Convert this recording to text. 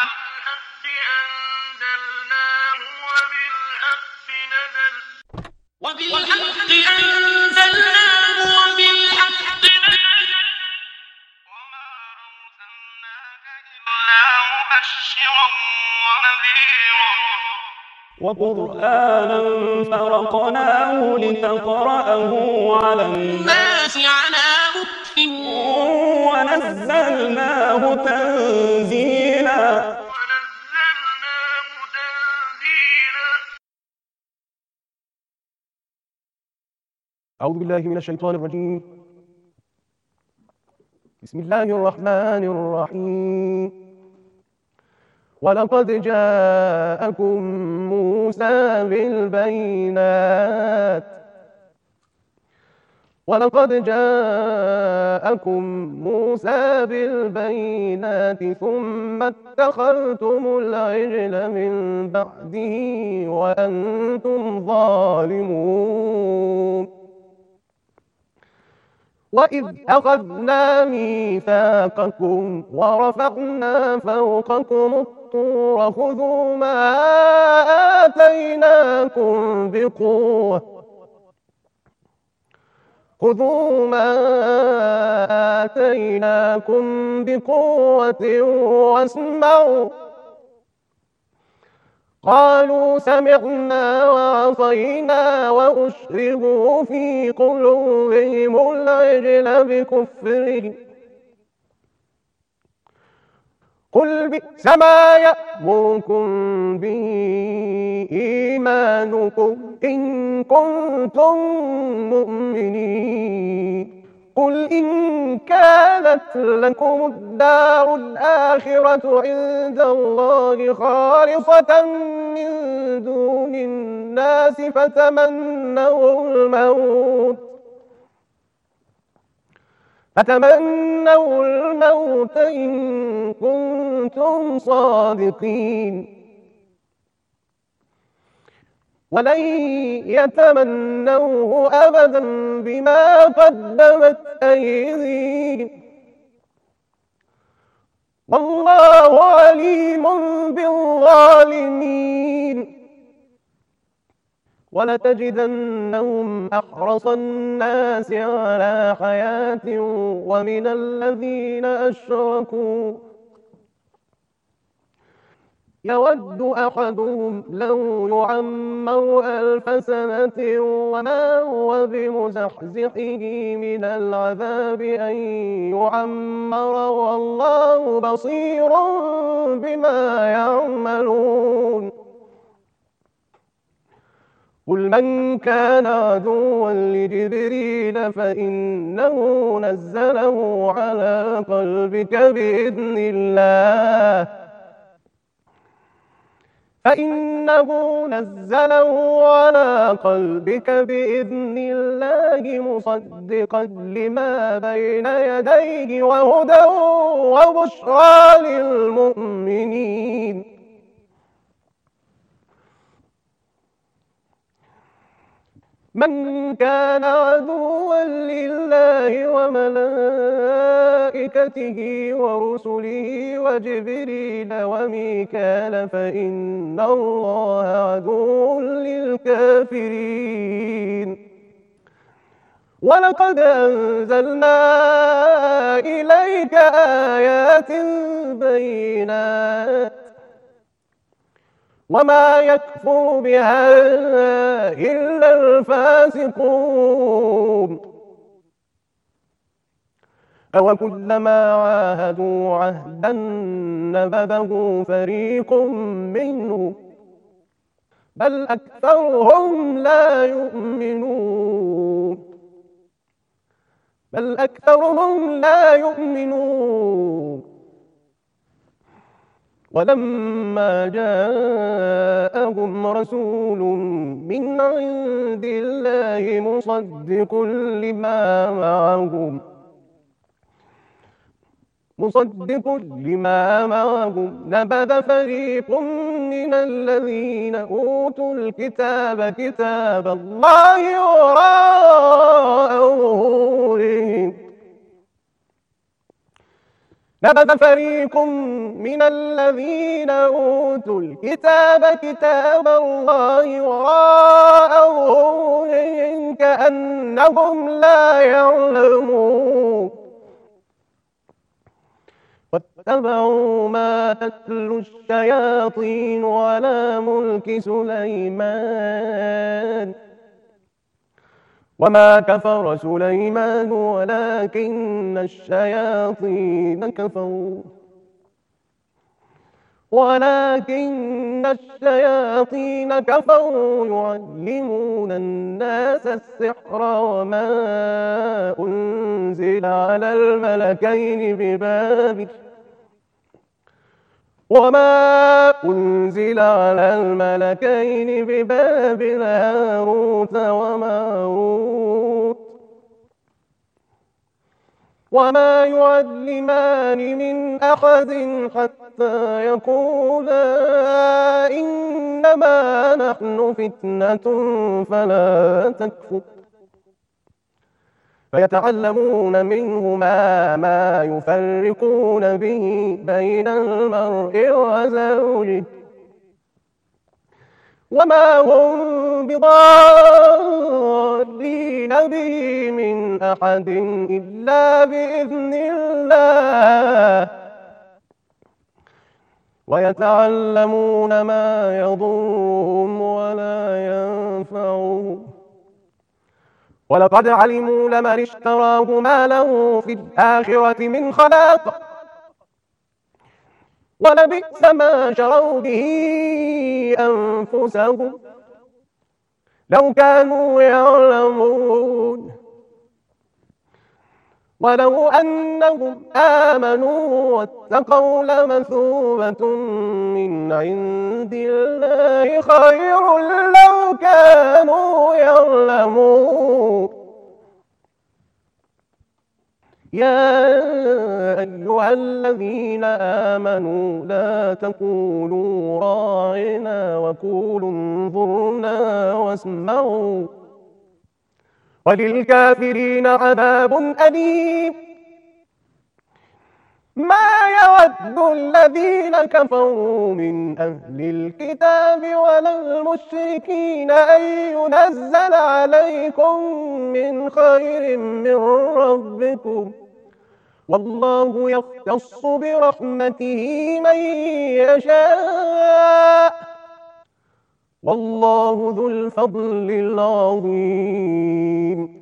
وبالحق أنزلناه وبالحق نزل وما أرسلناك إلا مبشرا ونذيرا وقرآنا فرقناه لتقرأه على الناس على مكث ونزلناه تنزيلا. أعوذ بالله من الشيطان الرجيم. بسم الله الرحمن الرحيم. ولقد جاءكم موسى بالبينات ثم اتخذتم العجل من بعده وأنتم ظالمون. وإذ أخذنا ميثاقكم ورفعنا فوقكم الطور خذوا ما آتيناكم بقوة واسمعوا. قالوا سمعنا وعصينا وأشربوا في قلوبهم العجل بكفرهم. قل بئس ما يأمركم به إيمانكم إن كنتم مؤمنين. قل إن كانت لكم الدار الآخرة عند الله خالصة من دون الناس فتمنوا الموت إن كنتم صادقين. ولن يتمنوه أبدا بما قدمت أيديهم والله عليم بالظالمين. ولتجدنهم أحرص الناس على حياة ومن الذين أشركوا يود أحدهم لو يعمر 1000 سنة وما هو بمزحزحه من العذاب أن يعمر والله بصير بما يعملون. قل من كان عدوا لجبريل فإنه نزله على قلبك بإذن الله مصدقا لما بين يديه وهدى وبشرى للمؤمنين. من كان عدوا لله وملائكته ورسله وجبريل وميكال فإن الله عدو للكافرين. ولقد أنزلنا إليك آيات بينات وما يكفر بها إلا الفاسقون. أوكلما عاهدوا عهدا نبذه فريق منهم بل أكثرهم لا يؤمنون. ولما جاءهم رسول من عند الله مصدق لما معهم نبذ فريق من الذين أوتوا الكتاب كتاب الله وراء ظهورهم نبذ فريق من الذين أوتوا الكتاب كتاب الله وراء ظهورهم كأنهم لا يعلمون واتبعوا ما تتلو الشياطين على ملك سليمان وما كفر سليمان ولكن الشياطين كفروا يعلمون الناس السحر وما أنزل على الملكين ببابل هاروت وماروت وما يعلمان من أحد حتى يقولا إنما نحن فتنة فلا تكفر فيتعلمون منهما ما يفرقون به بين المرء وزوجه وما هم بضارين به من أحد إلا بإذن الله ويتعلمون ما يضرهم ولا ينفعهم ولقد علموا لمن اشتراه ما له في الآخرة من خلاق ولبئس ما شروا به أنفسهم لو كانوا يعلمون ولو أنهم آمنوا واتقوا لمثوبة من عند الله خير لو كانوا يعلمون يا أيها الذين آمنوا لا تقولوا راعنا وقولوا انظرنا واسمعوا وللكافرين عذاب أليم ما يود الذين كفروا من أهل الكتاب ولا المشركين أن ينزل عليكم من خير من ربكم والله يختص برحمته من يشاء والله ذو الفضل العظيم